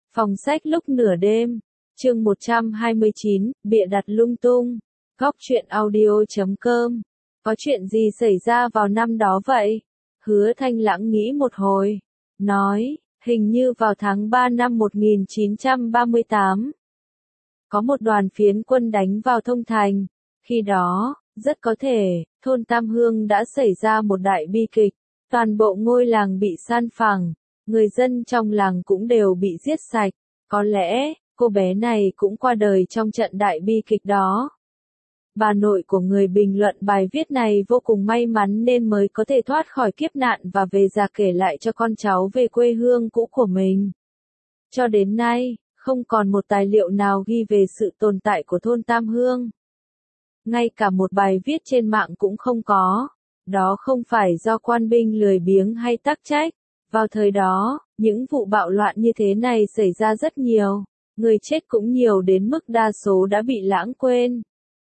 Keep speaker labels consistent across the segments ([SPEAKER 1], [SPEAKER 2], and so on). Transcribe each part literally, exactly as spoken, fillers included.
[SPEAKER 1] Phòng sách lúc nửa đêm, chương một trăm hai mươi chín, bịa đặt lung tung, góc truyện audio chấm com. Có chuyện gì xảy ra vào năm đó vậy? Hứa Thanh Lãng nghĩ một hồi, nói, hình như vào tháng ba năm một nghìn chín trăm ba mươi tám. Có một đoàn phiến quân đánh vào Thông Thành, khi đó, rất có thể, thôn Tam Hương đã xảy ra một đại bi kịch, toàn bộ ngôi làng bị san phẳng. Người dân trong làng cũng đều bị giết sạch, có lẽ, cô bé này cũng qua đời trong trận đại bi kịch đó. Bà nội của người bình luận bài viết này vô cùng may mắn nên mới có thể thoát khỏi kiếp nạn và về già kể lại cho con cháu về quê hương cũ của mình. Cho đến nay, không còn một tài liệu nào ghi về sự tồn tại của thôn Tam Hương. Ngay cả một bài viết trên mạng cũng không có. Đó không phải do quan binh lười biếng hay tắc trách. Vào thời đó, những vụ bạo loạn như thế này xảy ra rất nhiều, người chết cũng nhiều đến mức đa số đã bị lãng quên.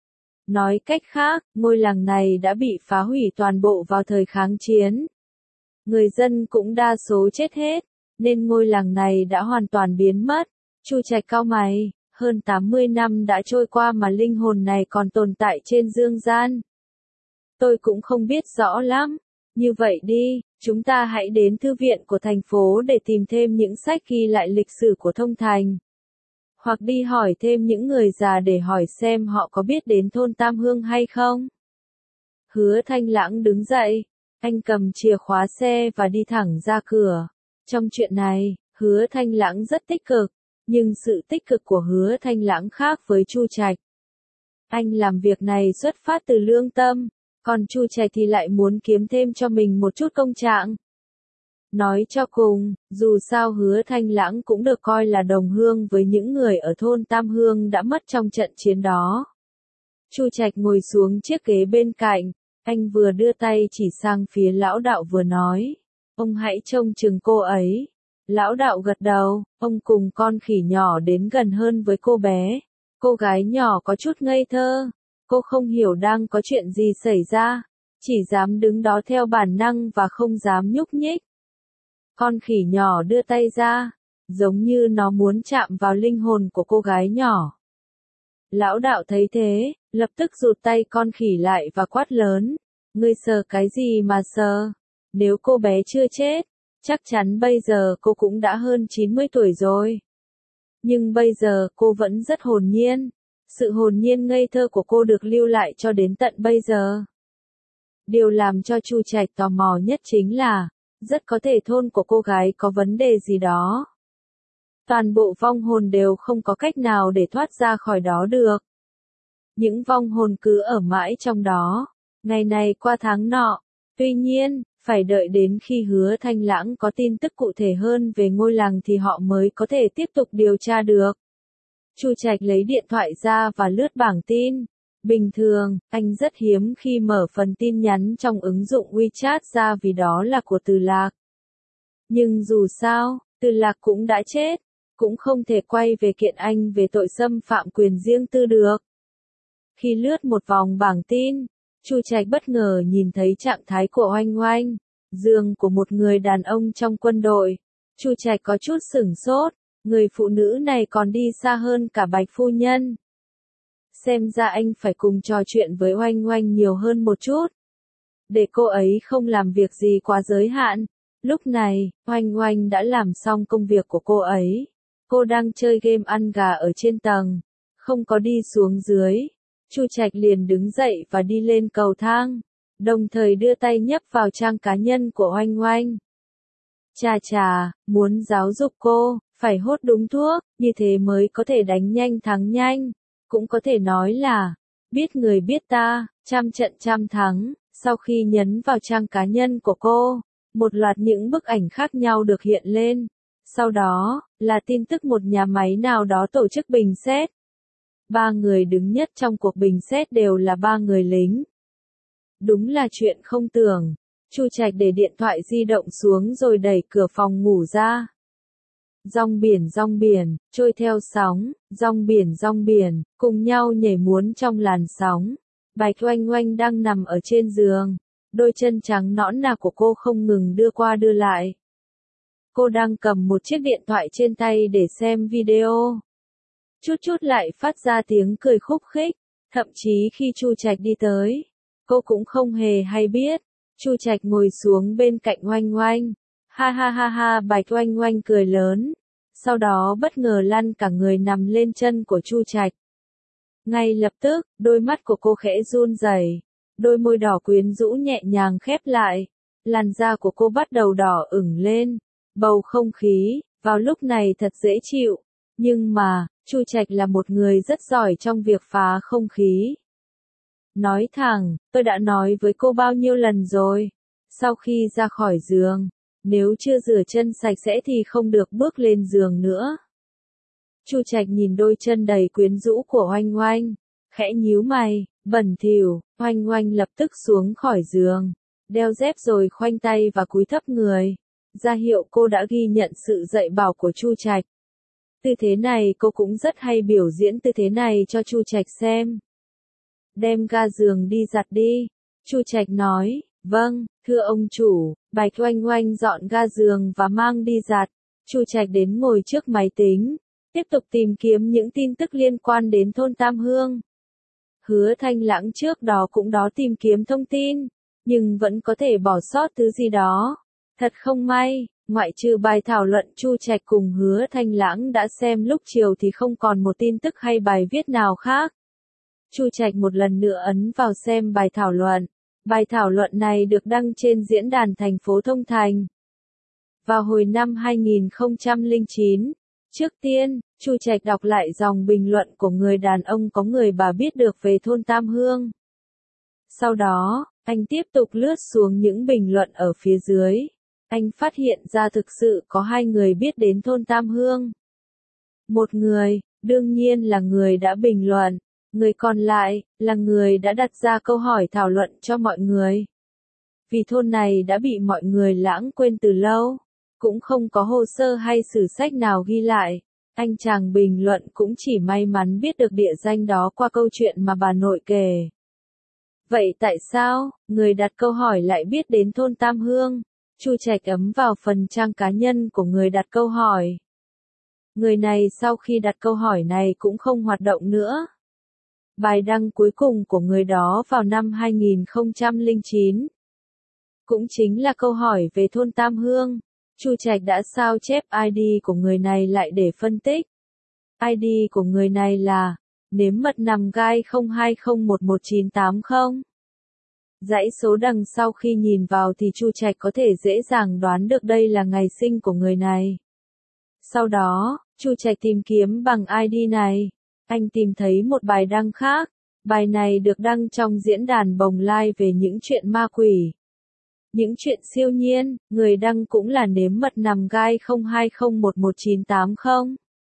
[SPEAKER 1] Nói cách khác, ngôi làng này đã bị phá hủy toàn bộ vào thời kháng chiến. Người dân cũng đa số chết hết, nên ngôi làng này đã hoàn toàn biến mất. Chu Trạch cau mày, hơn tám mươi năm đã trôi qua mà linh hồn này còn tồn tại trên dương gian. Tôi cũng không biết rõ lắm. Như vậy đi, chúng ta hãy đến thư viện của thành phố để tìm thêm những sách ghi lại lịch sử của Thông Thành. Hoặc đi hỏi thêm những người già để hỏi xem họ có biết đến thôn Tam Hương hay không. Hứa Thanh Lãng đứng dậy, anh cầm chìa khóa xe và đi thẳng ra cửa. Trong chuyện này, Hứa Thanh Lãng rất tích cực, nhưng sự tích cực của Hứa Thanh Lãng khác với Chu Trạch. Anh làm việc này xuất phát từ lương tâm. Còn Chu Trạch thì lại muốn kiếm thêm cho mình một chút công trạng. Nói cho cùng, dù sao Hứa Thanh Lãng cũng được coi là đồng hương với những người ở thôn Tam Hương đã mất trong trận chiến đó. Chu Trạch ngồi xuống chiếc ghế bên cạnh, anh vừa đưa tay chỉ sang phía lão đạo vừa nói, ông hãy trông chừng cô ấy. Lão đạo gật đầu, ông cùng con khỉ nhỏ đến gần hơn với cô bé. Cô gái nhỏ có chút ngây thơ. Cô không hiểu đang có chuyện gì xảy ra, chỉ dám đứng đó theo bản năng và không dám nhúc nhích. Con khỉ nhỏ đưa tay ra, giống như nó muốn chạm vào linh hồn của cô gái nhỏ. Lão đạo thấy thế, lập tức rụt tay con khỉ lại và quát lớn, ngươi sờ cái gì mà sờ? Nếu cô bé chưa chết, chắc chắn bây giờ cô cũng đã hơn chín mươi tuổi rồi. Nhưng bây giờ cô vẫn rất hồn nhiên. Sự hồn nhiên ngây thơ của cô được lưu lại cho đến tận bây giờ. Điều làm cho Chu Trạch tò mò nhất chính là, rất có thể thôn của cô gái có vấn đề gì đó. Toàn bộ vong hồn đều không có cách nào để thoát ra khỏi đó được. Những vong hồn cứ ở mãi trong đó, ngày này qua tháng nọ. Tuy nhiên, phải đợi đến khi Hứa Thanh Lãng có tin tức cụ thể hơn về ngôi làng thì họ mới có thể tiếp tục điều tra được. Chu Trạch lấy điện thoại ra và lướt bảng tin. Bình thường, anh rất hiếm khi mở phần tin nhắn trong ứng dụng WeChat ra vì đó là của Từ Lạc. Nhưng dù sao, Từ Lạc cũng đã chết, cũng không thể quay về kiện anh về tội xâm phạm quyền riêng tư được. Khi lướt một vòng bảng tin, Chu Trạch bất ngờ nhìn thấy trạng thái của Oanh Oanh, giường của một người đàn ông trong quân đội. Chu Trạch có chút sửng sốt. Người phụ nữ này còn đi xa hơn cả Bạch phu nhân. Xem ra anh phải cùng trò chuyện với Oanh Oanh nhiều hơn một chút. Để cô ấy không làm việc gì quá giới hạn. Lúc này, Oanh Oanh đã làm xong công việc của cô ấy. Cô đang chơi game ăn gà ở trên tầng. Không có đi xuống dưới. Chu Trạch liền đứng dậy và đi lên cầu thang. Đồng thời đưa tay nhấp vào trang cá nhân của Oanh Oanh. Chà chà, muốn giáo dục cô. Phải hốt đúng thuốc, như thế mới có thể đánh nhanh thắng nhanh. Cũng có thể nói là, biết người biết ta, trăm trận trăm thắng. Sau khi nhấn vào trang cá nhân của cô, một loạt những bức ảnh khác nhau được hiện lên. Sau đó, là tin tức một nhà máy nào đó tổ chức bình xét. Ba người đứng nhất trong cuộc bình xét đều là ba người lính. Đúng là chuyện không tưởng. Chu Trạch để điện thoại di động xuống rồi đẩy cửa phòng ngủ ra. Rong biển rong biển, trôi theo sóng, rong biển rong biển, cùng nhau nhảy múa trong làn sóng. Bạch Oanh Oanh đang nằm ở trên giường, đôi chân trắng nõn nà của cô không ngừng đưa qua đưa lại. Cô đang cầm một chiếc điện thoại trên tay để xem video. Chút chút lại phát ra tiếng cười khúc khích, thậm chí khi Chu Trạch đi tới, cô cũng không hề hay biết. Chu Trạch ngồi xuống bên cạnh Oanh Oanh. Ha ha ha ha, Bạch Oanh Oanh cười lớn, sau đó bất ngờ lăn cả người nằm lên chân của Chu Trạch. Ngay lập tức, đôi mắt của cô khẽ run rẩy, đôi môi đỏ quyến rũ nhẹ nhàng khép lại, làn da của cô bắt đầu đỏ ửng lên, bầu không khí vào lúc này thật dễ chịu, nhưng mà, Chu Trạch là một người rất giỏi trong việc phá không khí. Nói thẳng, tôi đã nói với cô bao nhiêu lần rồi, sau khi ra khỏi giường, nếu chưa rửa chân sạch sẽ thì không được bước lên giường nữa. Chu Trạch nhìn đôi chân đầy quyến rũ của Oanh Oanh, khẽ nhíu mày, bẩn thỉu. Oanh Oanh lập tức xuống khỏi giường, đeo dép rồi khoanh tay và cúi thấp người, ra hiệu cô đã ghi nhận sự dạy bảo của Chu Trạch. Tư thế này cô cũng rất hay biểu diễn tư thế này cho Chu Trạch xem. Đem ga giường đi giặt đi, Chu Trạch nói. Vâng, thưa ông chủ. Bạch Oanh Oanh dọn ga giường và mang đi giặt. Chu Trạch đến ngồi trước máy tính, tiếp tục tìm kiếm những tin tức liên quan đến thôn Tam Hương. Hứa Thanh Lãng trước đó cũng đó tìm kiếm thông tin, nhưng vẫn có thể bỏ sót thứ gì đó. Thật không may, ngoại trừ bài thảo luận Chu Trạch cùng Hứa Thanh Lãng đã xem lúc chiều thì không còn một tin tức hay bài viết nào khác. Chu Trạch một lần nữa ấn vào xem bài thảo luận. Bài thảo luận này được đăng trên diễn đàn thành phố Thông Thành. Vào hồi năm hai nghìn không trăm lẻ chín, trước tiên, Chu Trạch đọc lại dòng bình luận của người đàn ông có người bà biết được về thôn Tam Hương. Sau đó, anh tiếp tục lướt xuống những bình luận ở phía dưới. Anh phát hiện ra thực sự có hai người biết đến thôn Tam Hương. Một người, đương nhiên là người đã bình luận. Người còn lại, là người đã đặt ra câu hỏi thảo luận cho mọi người. Vì thôn này đã bị mọi người lãng quên từ lâu, cũng không có hồ sơ hay sử sách nào ghi lại, anh chàng bình luận cũng chỉ may mắn biết được địa danh đó qua câu chuyện mà bà nội kể. Vậy tại sao, người đặt câu hỏi lại biết đến thôn Tam Hương? Chu Trạch ấm vào phần trang cá nhân của người đặt câu hỏi. Người này sau khi đặt câu hỏi này cũng không hoạt động nữa. Bài đăng cuối cùng của người đó vào năm hai nghìn không trăm lẻ chín. Cũng chính là câu hỏi về thôn Tam Hương. Chu Trạch đã sao chép i đê của người này lại để phân tích. i đê của người này là nếm mật nằm gai không hai không một một chín tám không. Dãy số đằng sau khi nhìn vào thì Chu Trạch có thể dễ dàng đoán được đây là ngày sinh của người này. Sau đó, Chu Trạch tìm kiếm bằng i đê này. Anh tìm thấy một bài đăng khác. Bài này được đăng trong diễn đàn Bồng Lai về những chuyện ma quỷ. Những chuyện siêu nhiên, người đăng cũng là nếm mật nằm gai không hai không một một chín tám không.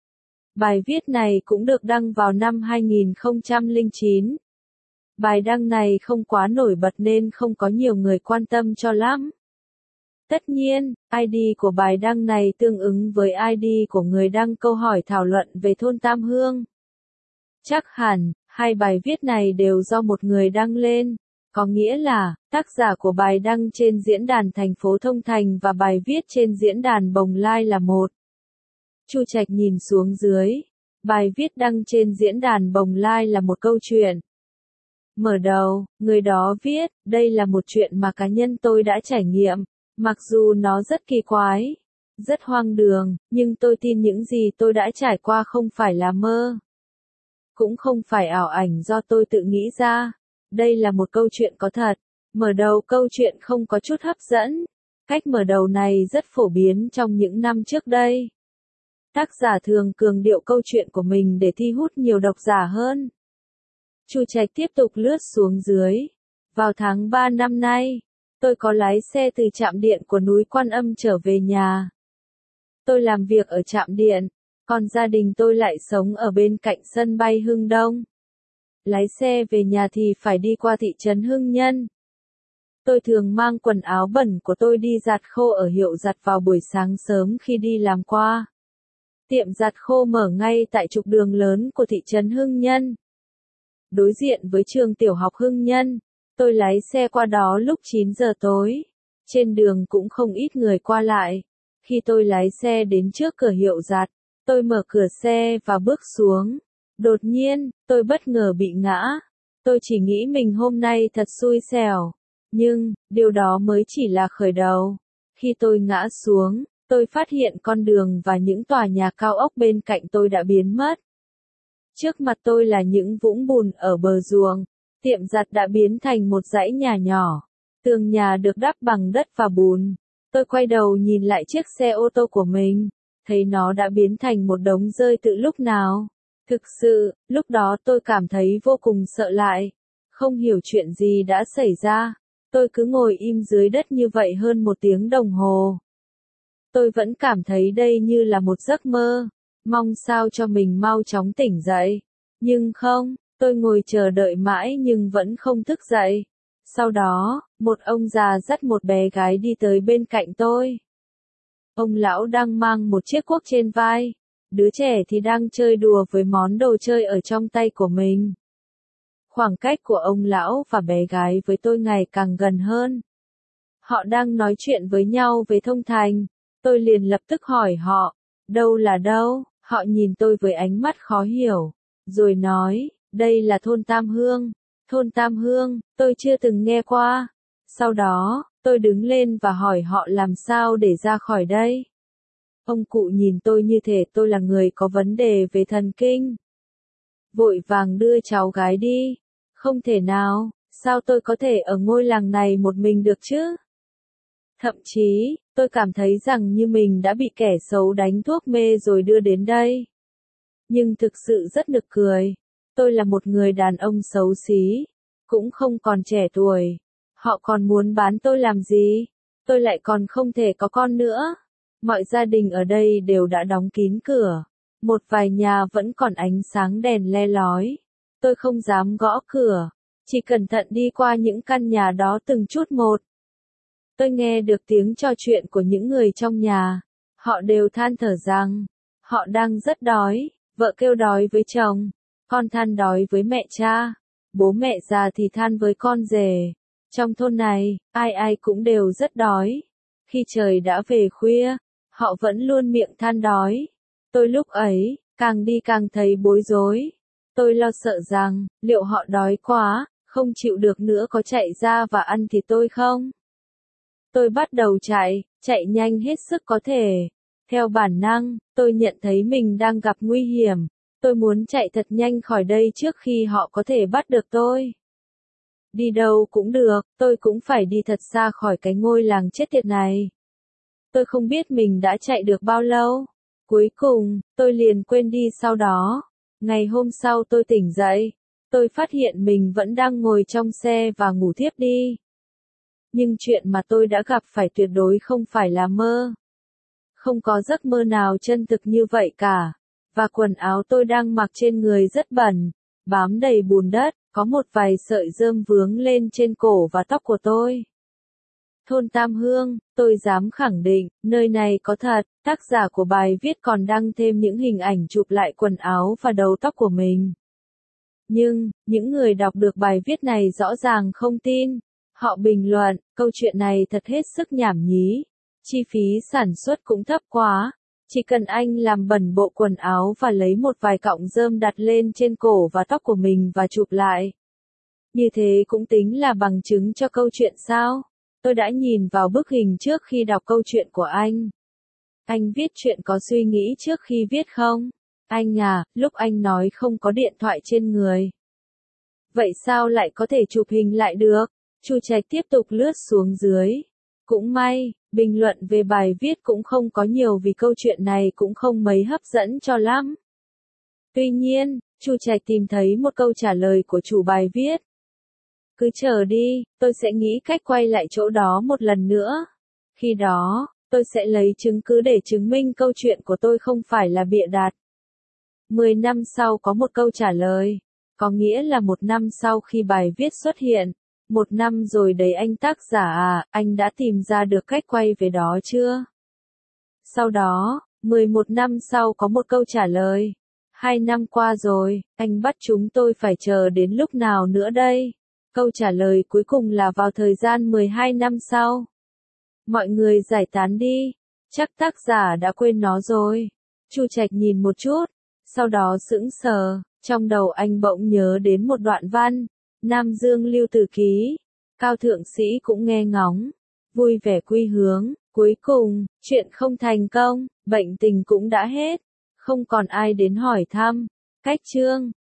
[SPEAKER 1] Bài viết này cũng được đăng vào năm hai nghìn không trăm lẻ chín. Bài đăng này không quá nổi bật nên không có nhiều người quan tâm cho lắm. Tất nhiên, i đê của bài đăng này tương ứng với i đê của người đăng câu hỏi thảo luận về thôn Tam Hương. Chắc hẳn, hai bài viết này đều do một người đăng lên, có nghĩa là, tác giả của bài đăng trên diễn đàn thành phố Thông Thành và bài viết trên diễn đàn Bồng Lai là một. Chu Trạch nhìn xuống dưới, bài viết đăng trên diễn đàn Bồng Lai là một câu chuyện. Mở đầu, người đó viết, đây là một chuyện mà cá nhân tôi đã trải nghiệm, mặc dù nó rất kỳ quái, rất hoang đường, nhưng tôi tin những gì tôi đã trải qua không phải là mơ. Cũng không phải ảo ảnh do tôi tự nghĩ ra. Đây là một câu chuyện có thật. Mở đầu câu chuyện không có chút hấp dẫn. Cách mở đầu này rất phổ biến trong những năm trước đây. Tác giả thường cường điệu câu chuyện của mình để thi hút nhiều độc giả hơn. Chu Trạch tiếp tục lướt xuống dưới. Vào tháng ba năm nay, tôi có lái xe từ trạm điện của núi Quan Âm trở về nhà. Tôi làm việc ở trạm điện, còn gia đình tôi lại sống ở bên cạnh sân bay Hưng Đông. Lái xe về nhà thì phải đi qua thị trấn Hưng Nhân. Tôi thường mang quần áo bẩn của tôi đi giặt khô ở hiệu giặt vào buổi sáng sớm khi đi làm qua. Tiệm giặt khô mở ngay tại trục đường lớn của thị trấn Hưng Nhân. Đối diện với trường tiểu học Hưng Nhân, tôi lái xe qua đó lúc chín giờ tối. Trên đường cũng không ít người qua lại. Khi tôi lái xe đến trước cửa hiệu giặt, tôi mở cửa xe và bước xuống. Đột nhiên, tôi bất ngờ bị ngã. Tôi chỉ nghĩ mình hôm nay thật xui xẻo. Nhưng, điều đó mới chỉ là khởi đầu. Khi tôi ngã xuống, tôi phát hiện con đường và những tòa nhà cao ốc bên cạnh tôi đã biến mất. Trước mặt tôi là những vũng bùn ở bờ ruộng. Tiệm giặt đã biến thành một dãy nhà nhỏ. Tường nhà được đắp bằng đất và bùn. Tôi quay đầu nhìn lại chiếc xe ô tô của mình, thấy nó đã biến thành một đống rơi từ lúc nào. Thực sự, lúc đó tôi cảm thấy vô cùng sợ hãi. Không hiểu chuyện gì đã xảy ra. Tôi cứ ngồi im dưới đất như vậy hơn một tiếng đồng hồ. Tôi vẫn cảm thấy đây như là một giấc mơ. Mong sao cho mình mau chóng tỉnh dậy. Nhưng không, tôi ngồi chờ đợi mãi nhưng vẫn không thức dậy. Sau đó, một ông già dắt một bé gái đi tới bên cạnh tôi. Ông lão đang mang một chiếc cuốc trên vai. Đứa trẻ thì đang chơi đùa với món đồ chơi ở trong tay của mình. Khoảng cách của ông lão và bé gái với tôi ngày càng gần hơn. Họ đang nói chuyện với nhau về thông thành. Tôi liền lập tức hỏi họ, đâu là đâu? Họ nhìn tôi với ánh mắt khó hiểu, rồi nói, đây là thôn Tam Hương. Thôn Tam Hương, tôi chưa từng nghe qua. Sau đó, tôi đứng lên và hỏi họ làm sao để ra khỏi đây. Ông cụ nhìn tôi như thể tôi là người có vấn đề về thần kinh. Vội vàng đưa cháu gái đi. Không thể nào, sao tôi có thể ở ngôi làng này một mình được chứ? Thậm chí, tôi cảm thấy rằng như mình đã bị kẻ xấu đánh thuốc mê rồi đưa đến đây. Nhưng thực sự rất nực cười. Tôi là một người đàn ông xấu xí, cũng không còn trẻ tuổi. Họ còn muốn bán tôi làm gì? Tôi lại còn không thể có con nữa. Mọi gia đình ở đây đều đã đóng kín cửa. Một vài nhà vẫn còn ánh sáng đèn le lói. Tôi không dám gõ cửa, chỉ cẩn thận đi qua những căn nhà đó từng chút một. Tôi nghe được tiếng trò chuyện của những người trong nhà. Họ đều than thở rằng, họ đang rất đói. Vợ kêu đói với chồng, con than đói với mẹ cha, bố mẹ già thì than với con rể. Trong thôn này, ai ai cũng đều rất đói. Khi trời đã về khuya, họ vẫn luôn miệng than đói. Tôi lúc ấy, càng đi càng thấy bối rối. Tôi lo sợ rằng, liệu họ đói quá, không chịu được nữa có chạy ra và ăn thịt tôi không? Tôi bắt đầu chạy, chạy nhanh hết sức có thể. Theo bản năng, tôi nhận thấy mình đang gặp nguy hiểm. Tôi muốn chạy thật nhanh khỏi đây trước khi họ có thể bắt được tôi. Đi đâu cũng được, tôi cũng phải đi thật xa khỏi cái ngôi làng chết tiệt này. Tôi không biết mình đã chạy được bao lâu. Cuối cùng, tôi liền quên đi sau đó. Ngày hôm sau tôi tỉnh dậy. Tôi phát hiện mình vẫn đang ngồi trong xe và ngủ thiếp đi. Nhưng chuyện mà tôi đã gặp phải tuyệt đối không phải là mơ. Không có giấc mơ nào chân thực như vậy cả. Và quần áo tôi đang mặc trên người rất bẩn, bám đầy bùn đất, có một vài sợi rơm vướng lên trên cổ và tóc của tôi. Thôn Tam Hương, tôi dám khẳng định, nơi này có thật. Tác giả của bài viết còn đăng thêm những hình ảnh chụp lại quần áo và đầu tóc của mình. Nhưng, những người đọc được bài viết này rõ ràng không tin. Họ bình luận, câu chuyện này thật hết sức nhảm nhí. Chi phí sản xuất cũng thấp quá. Chỉ cần anh làm bẩn bộ quần áo và lấy một vài cọng rơm đặt lên trên cổ và tóc của mình và chụp lại. Như thế cũng tính là bằng chứng cho câu chuyện sao? Tôi đã nhìn vào bức hình trước khi đọc câu chuyện của anh. Anh viết chuyện có suy nghĩ trước khi viết không? Anh à, lúc anh nói không có điện thoại trên người. Vậy sao lại có thể chụp hình lại được? Chu Trạch tiếp tục lướt xuống dưới. Cũng may, bình luận về bài viết cũng không có nhiều vì câu chuyện này cũng không mấy hấp dẫn cho lắm. Tuy nhiên, Chu Trạch tìm thấy một câu trả lời của chủ bài viết. Cứ chờ đi, tôi sẽ nghĩ cách quay lại chỗ đó một lần nữa. Khi đó, tôi sẽ lấy chứng cứ để chứng minh câu chuyện của tôi không phải là bịa đặt. Mười năm sau có một câu trả lời. Có nghĩa là một năm sau khi bài viết xuất hiện. Một năm rồi đấy anh tác giả à, anh đã tìm ra được cách quay về đó chưa? Sau đó, mười một năm sau có một câu trả lời. Hai năm qua rồi, anh bắt chúng tôi phải chờ đến lúc nào nữa đây? Câu trả lời cuối cùng là vào thời gian mười hai năm sau. Mọi người giải tán đi. Chắc tác giả đã quên nó rồi. Chu Trạch nhìn một chút, sau đó sững sờ, trong đầu anh bỗng nhớ đến một đoạn văn, Nam Dương Lưu Tử Ký, Cao thượng sĩ cũng nghe ngóng, vui vẻ quy hướng, cuối cùng, chuyện không thành công, bệnh tình cũng đã hết, không còn ai đến hỏi thăm. Cách chương